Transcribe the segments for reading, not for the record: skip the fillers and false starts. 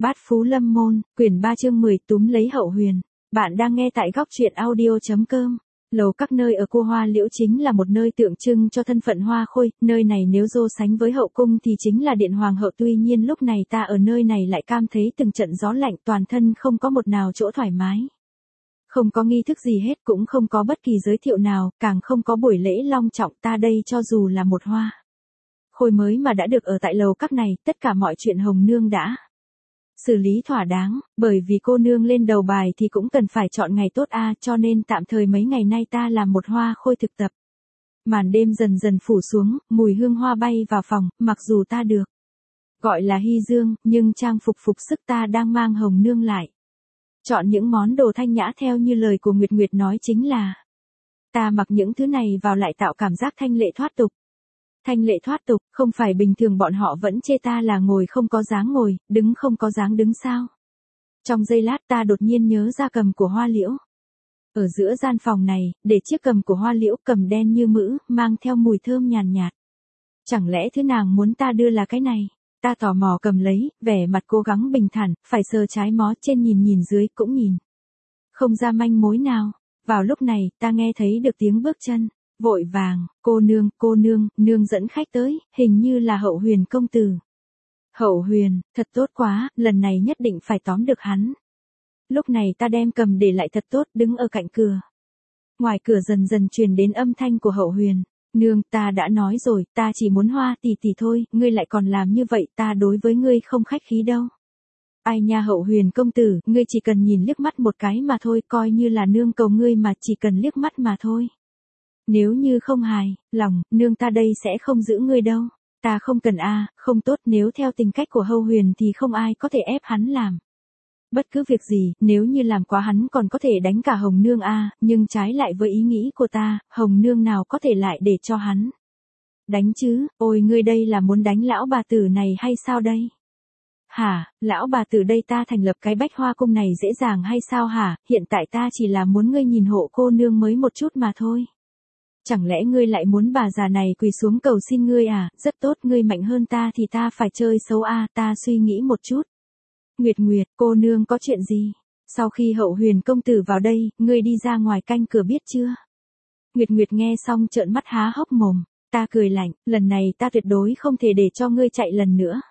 Bát Phú Lâm Môn, quyển 3 chương 10 túm lấy Hậu Huyền. Bạn đang nghe tại góc truyện audio.com. Lầu Các nơi ở Cô Hoa Liễu chính là một nơi tượng trưng cho thân phận Hoa Khôi, nơi này nếu so sánh với hậu cung thì chính là điện hoàng hậu, tuy nhiên lúc này ta ở nơi này lại cảm thấy từng trận gió lạnh, toàn thân không có một nào chỗ thoải mái. Không có nghi thức gì hết, cũng không có bất kỳ giới thiệu nào, càng không có buổi lễ long trọng, ta đây cho dù là một Hoa Khôi mới mà đã được ở tại Lầu Các này, tất cả mọi chuyện Hồng Nương đã xử lý thỏa đáng, bởi vì cô nương lên đầu bài thì cũng cần phải chọn ngày tốt cho nên tạm thời mấy ngày nay ta làm một Hoa Khôi thực tập. Màn đêm dần dần phủ xuống, mùi hương hoa bay vào phòng, mặc dù ta được gọi là Hy Dương, nhưng trang phục phục sức ta đang mang Hồng Nương lại. Chọn những món đồ thanh nhã theo như lời của Nguyệt Nguyệt nói, chính là ta mặc những thứ này vào lại tạo cảm giác thanh lệ thoát tục. Thanh lệ thoát tục, không phải bình thường bọn họ vẫn chê ta là ngồi không có dáng ngồi, đứng không có dáng đứng sao. Trong giây lát ta đột nhiên nhớ ra cầm của Hoa Liễu. Ở giữa gian phòng này, để chiếc cầm của Hoa Liễu, cầm đen như mỡ, mang theo mùi thơm nhàn nhạt. Chẳng lẽ thứ nàng muốn ta đưa là cái này? Ta tò mò cầm lấy, vẻ mặt cố gắng bình thản, phải sờ trái mó trên nhìn nhìn dưới cũng nhìn không ra manh mối nào. Vào lúc này, ta nghe thấy được tiếng bước chân. Vội vàng, cô nương, nương dẫn khách tới, hình như là Hậu Huyền công tử. Hậu Huyền, thật tốt quá, lần này nhất định phải tóm được hắn. Lúc này ta đem cầm để lại thật tốt, đứng ở cạnh cửa. Ngoài cửa dần dần truyền đến âm thanh của Hậu Huyền. Nương, ta đã nói rồi, ta chỉ muốn Hoa tỷ tỷ thôi, ngươi lại còn làm như vậy, ta đối với ngươi không khách khí đâu. Ai nha Hậu Huyền công tử, ngươi chỉ cần nhìn liếc mắt một cái mà thôi, coi như là nương cầu ngươi mà chỉ cần liếc mắt mà thôi. Nếu như không hài lòng, nương ta đây sẽ không giữ ngươi đâu. Ta không cần không tốt, nếu theo tình cách của Hậu Huyền thì không ai có thể ép hắn làm bất cứ việc gì, nếu như làm quá hắn còn có thể đánh cả Hồng Nương nhưng trái lại với ý nghĩ của ta, Hồng Nương nào có thể lại để cho hắn đánh chứ. Ôi ngươi đây là muốn đánh lão bà tử này hay sao đây? Hả, lão bà tử đây ta thành lập cái Bách Hoa cung này dễ dàng hay sao hả? Hiện tại ta chỉ là muốn ngươi nhìn hộ cô nương mới một chút mà thôi. Chẳng lẽ ngươi lại muốn bà già này quỳ xuống cầu xin ngươi Rất tốt, ngươi mạnh hơn ta thì ta phải chơi xấu ta suy nghĩ một chút. Nguyệt, cô nương có chuyện gì? Sau khi Hậu Huyền công tử vào đây, ngươi đi ra ngoài canh cửa biết chưa? Nguyệt nghe xong trợn mắt há hốc mồm. Ta cười lạnh, lần này ta tuyệt đối không thể để cho ngươi chạy lần nữa.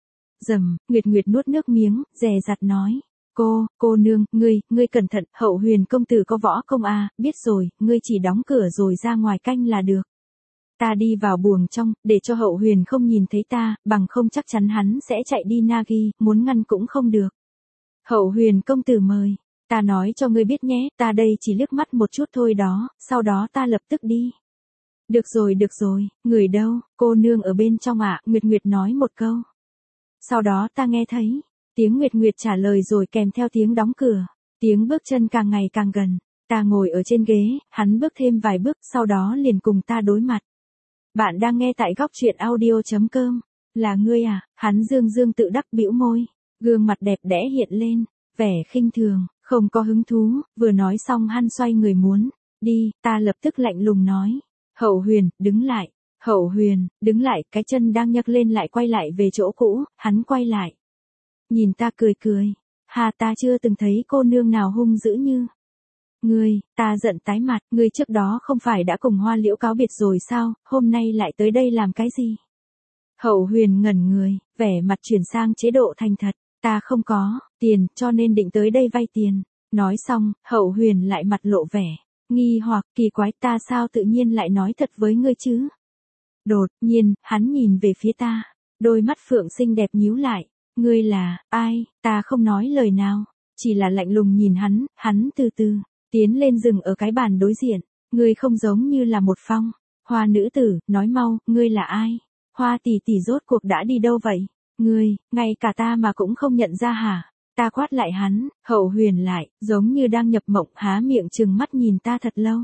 Nguyệt nuốt nước miếng, dè dặt nói. Cô nương, ngươi cẩn thận, Hậu Huyền công tử có võ công biết rồi, ngươi chỉ đóng cửa rồi ra ngoài canh là được. Ta đi vào buồng trong, để cho Hậu Huyền không nhìn thấy ta, bằng không chắc chắn hắn sẽ chạy đi Nagi, muốn ngăn cũng không được. Hậu Huyền công tử mời, ta nói cho ngươi biết nhé, ta đây chỉ liếc mắt một chút thôi đó, sau đó ta lập tức đi. Được rồi, người đâu, cô nương ở bên trong Nguyệt nói một câu. Sau đó ta nghe thấy tiếng Nguyệt trả lời rồi kèm theo tiếng đóng cửa, tiếng bước chân càng ngày càng gần. Ta ngồi ở trên ghế, hắn bước thêm vài bước, sau đó liền cùng ta đối mặt. Bạn đang nghe tại góc truyện audio.com. Là ngươi Hắn dương tự đắc bĩu môi, gương mặt đẹp đẽ hiện lên vẻ khinh thường, không có hứng thú. Vừa nói xong hắn xoay người muốn đi, ta lập tức lạnh lùng nói. Hậu Huyền, đứng lại. Hậu Huyền, đứng lại, cái chân đang nhấc lên lại quay lại về chỗ cũ, hắn quay lại. Nhìn ta cười. Ta chưa từng thấy cô nương nào hung dữ như ngươi. Ta giận tái mặt, ngươi trước đó không phải đã cùng Hoa Liễu cáo biệt rồi sao, hôm nay lại tới đây làm cái gì? Hậu Huyền ngẩn người, vẻ mặt chuyển sang chế độ thành thật. Ta không có tiền, cho nên định tới đây vay tiền. Nói xong, Hậu Huyền lại mặt lộ vẻ nghi hoặc, kỳ quái, ta sao tự nhiên lại nói thật với ngươi chứ? Đột nhiên, hắn nhìn về phía ta, đôi mắt phượng xinh đẹp nhíu lại. Ngươi là ai? Ta không nói lời nào, chỉ là lạnh lùng nhìn hắn từ từ tiến lên dừng ở cái bàn đối diện. Ngươi không giống như là một phong hoa nữ tử, nói mau, ngươi là ai? Hoa tỷ tỷ rốt cuộc đã đi đâu vậy? Ngươi, ngay cả ta mà cũng không nhận ra hả? Ta quát lại hắn. Hậu Huyền lại, giống như đang nhập mộng, há miệng trừng mắt nhìn ta thật lâu.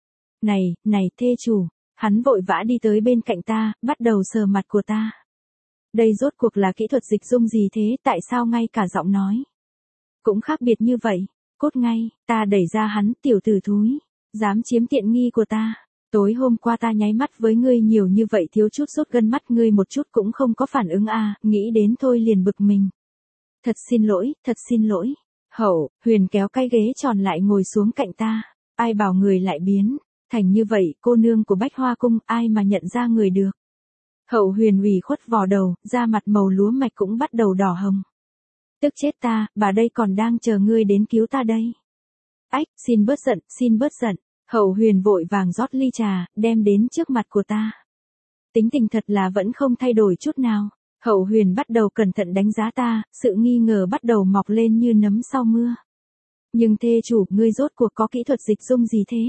Này, thê chủ. Hắn vội vã đi tới bên cạnh ta, bắt đầu sờ mặt của ta. Đây rốt cuộc là kỹ thuật dịch dung gì thế, tại sao ngay cả giọng nói cũng khác biệt như vậy? Cốt ngay, ta đẩy ra hắn, tiểu tử thúi, dám chiếm tiện nghi của ta. Tối hôm qua ta nháy mắt với ngươi nhiều như vậy, thiếu chút sốt gân mắt, ngươi một chút cũng không có phản ứng nghĩ đến thôi liền bực mình. Thật xin lỗi, thật xin lỗi. Hậu Huyền kéo cái ghế tròn lại ngồi xuống cạnh ta. Ai bảo người lại biến thành như vậy, cô nương của Bách Hoa Cung, ai mà nhận ra người được. Hậu Huyền ủy khuất vò đầu, da mặt màu lúa mạch cũng bắt đầu đỏ hồng. Tức chết ta, bà đây còn đang chờ ngươi đến cứu ta đây. Ách, xin bớt giận, xin bớt giận. Hậu Huyền vội vàng rót ly trà, đem đến trước mặt của ta. Tính tình thật là vẫn không thay đổi chút nào. Hậu Huyền bắt đầu cẩn thận đánh giá ta, sự nghi ngờ bắt đầu mọc lên như nấm sau mưa. Nhưng thê chủ, ngươi rốt cuộc có kỹ thuật dịch dung gì thế?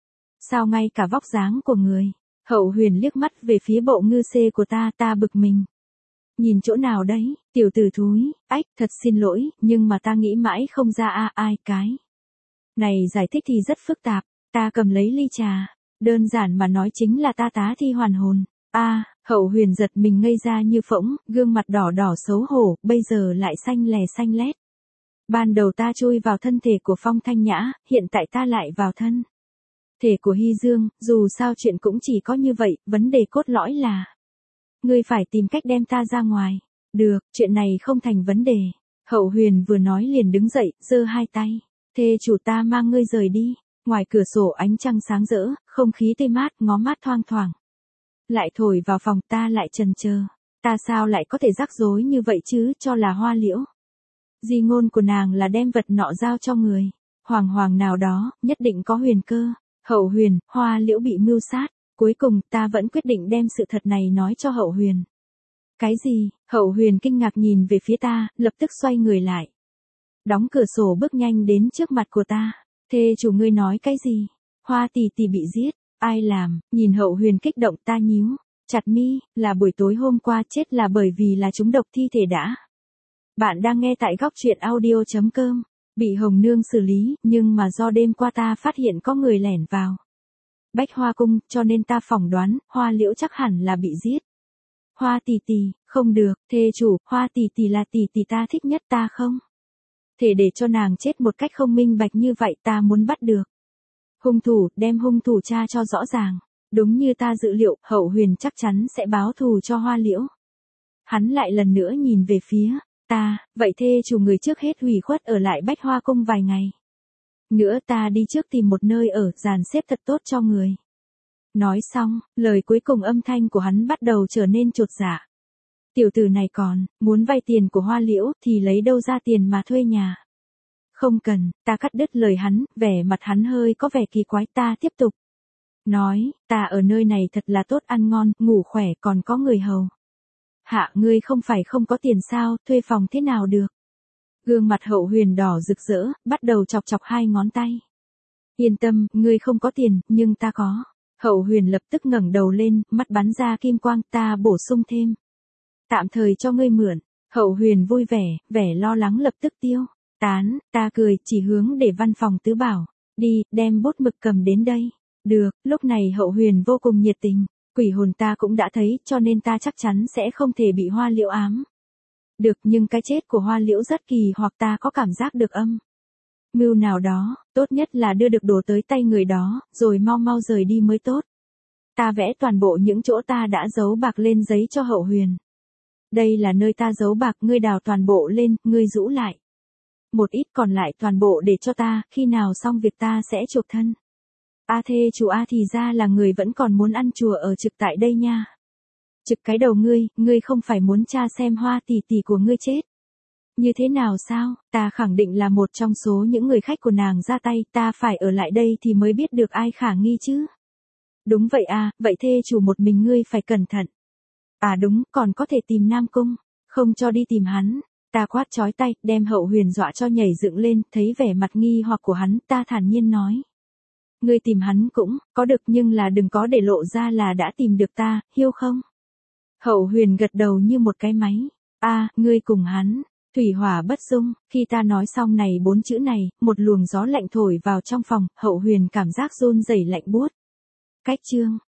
Sao ngay cả vóc dáng của người? Hậu Huyền liếc mắt về phía bộ ngư xê của ta bực mình. Nhìn chỗ nào đấy, tiểu tử thúi, ách, thật xin lỗi, nhưng mà ta nghĩ mãi không ra ai cái. Này giải thích thì rất phức tạp, ta cầm lấy ly trà, đơn giản mà nói chính là ta tá thi hoàn hồn. Hậu Huyền giật mình ngây ra như phỗng, gương mặt đỏ đỏ xấu hổ, bây giờ lại xanh lè xanh lét. Ban đầu ta chui vào thân thể của Phong Thanh Nhã, hiện tại ta lại vào thân thể của Hy Dương, dù sao chuyện cũng chỉ có như vậy, vấn đề cốt lõi là ngươi phải tìm cách đem ta ra ngoài. Được, chuyện này không thành vấn đề. Hậu Huyền vừa nói liền đứng dậy, giơ hai tay. Thê chủ, ta mang ngươi rời đi. Ngoài cửa sổ ánh trăng sáng rỡ, không khí tươi mát, ngó mát thoang thoảng. Lại thổi vào phòng, ta lại chần chờ. Ta sao lại có thể rắc rối như vậy chứ, cho là Hoa Liễu. Di ngôn của nàng là đem vật nọ giao cho người hoàng nào đó, nhất định có huyền cơ. Hậu Huyền, Hoa Liễu bị mưu sát. Cuối cùng, ta vẫn quyết định đem sự thật này nói cho Hậu Huyền. Cái gì? Hậu Huyền kinh ngạc nhìn về phía ta, lập tức xoay người lại. Đóng cửa sổ bước nhanh đến trước mặt của ta. Thê chủ, ngươi nói cái gì? Hoa tỷ tỷ bị giết. Ai làm? Nhìn Hậu Huyền kích động, ta nhíu chặt mi, là buổi tối hôm qua chết là bởi vì là trúng độc thi thể đã. Bạn đang nghe tại góc truyện audio.com. Bị Hồng Nương xử lý, nhưng mà do đêm qua ta phát hiện có người lẻn vào Bách Hoa Cung, cho nên ta phỏng đoán, Hoa Liễu chắc hẳn là bị giết. Hoa tỷ tỷ, không được, thê chủ, Hoa tỷ tỷ là tỷ tỷ ta thích nhất, ta không thể để cho nàng chết một cách không minh bạch như vậy, ta muốn bắt được hung thủ, đem hung thủ tra cho rõ ràng. Đúng như ta dự liệu, Hậu Huyền chắc chắn sẽ báo thù cho Hoa Liễu. Hắn lại lần nữa nhìn về phía ta, vậy thê chủ, người trước hết hủy khuất ở lại Bách Hoa Cung vài ngày. Nữa ta đi trước tìm một nơi ở, dàn xếp thật tốt cho người. Nói xong, lời cuối cùng âm thanh của hắn bắt đầu trở nên chột dạ. Tiểu tử này còn muốn vay tiền của Hoa Liễu thì lấy đâu ra tiền mà thuê nhà. Không cần, ta cắt đứt lời hắn, vẻ mặt hắn hơi có vẻ kỳ quái, ta tiếp tục nói, ta ở nơi này thật là tốt, ăn ngon, ngủ khỏe, còn có người hầu. Hạ, ngươi không phải không có tiền sao, thuê phòng thế nào được? Gương mặt Hậu Huyền đỏ rực rỡ, bắt đầu chọc chọc hai ngón tay. Yên tâm, ngươi không có tiền, nhưng ta có. Hậu Huyền lập tức ngẩng đầu lên, mắt bắn ra kim quang, ta bổ sung thêm. Tạm thời cho ngươi mượn. Hậu Huyền vui vẻ, vẻ lo lắng lập tức tiêu tán, ta cười, chỉ hướng để văn phòng tứ bảo. Đi, đem bút mực cầm đến đây. Được, lúc này Hậu Huyền vô cùng nhiệt tình. Quỷ hồn ta cũng đã thấy, cho nên ta chắc chắn sẽ không thể bị Hoa Liễu ám. Được, nhưng cái chết của Hoa Liễu rất kỳ, hoặc ta có cảm giác được âm mưu nào đó, tốt nhất là đưa được đồ tới tay người đó, rồi mau mau rời đi mới tốt. Ta vẽ toàn bộ những chỗ ta đã giấu bạc lên giấy cho Hậu Huyền. Đây là nơi ta giấu bạc, ngươi đào toàn bộ lên, ngươi rũ lại. Một ít còn lại toàn bộ để cho ta, khi nào xong việc ta sẽ chuộc thân. Thê chủ, thì ra là người vẫn còn muốn ăn chùa ở trực tại đây nha. Trực cái đầu ngươi không phải muốn tra xem Hoa tỷ tỷ của ngươi chết như thế nào sao? Ta khẳng định là một trong số những người khách của nàng ra tay, ta phải ở lại đây thì mới biết được ai khả nghi chứ. Đúng vậy vậy thê chủ, một mình ngươi phải cẩn thận. Đúng, còn có thể tìm Nam Cung, không cho đi tìm hắn. Ta quát chói tay, đem Hậu Huyền dọa cho nhảy dựng lên, thấy vẻ mặt nghi hoặc của hắn, ta thản nhiên nói. Ngươi tìm hắn cũng có được, nhưng là đừng có để lộ ra là đã tìm được ta, hiểu không? Hậu Huyền gật đầu như một cái máy. Ngươi cùng hắn, thủy hỏa bất dung. Khi ta nói xong này 4 chữ này, một luồng gió lạnh thổi vào trong phòng, Hậu Huyền cảm giác run rẩy lạnh buốt. Cách chương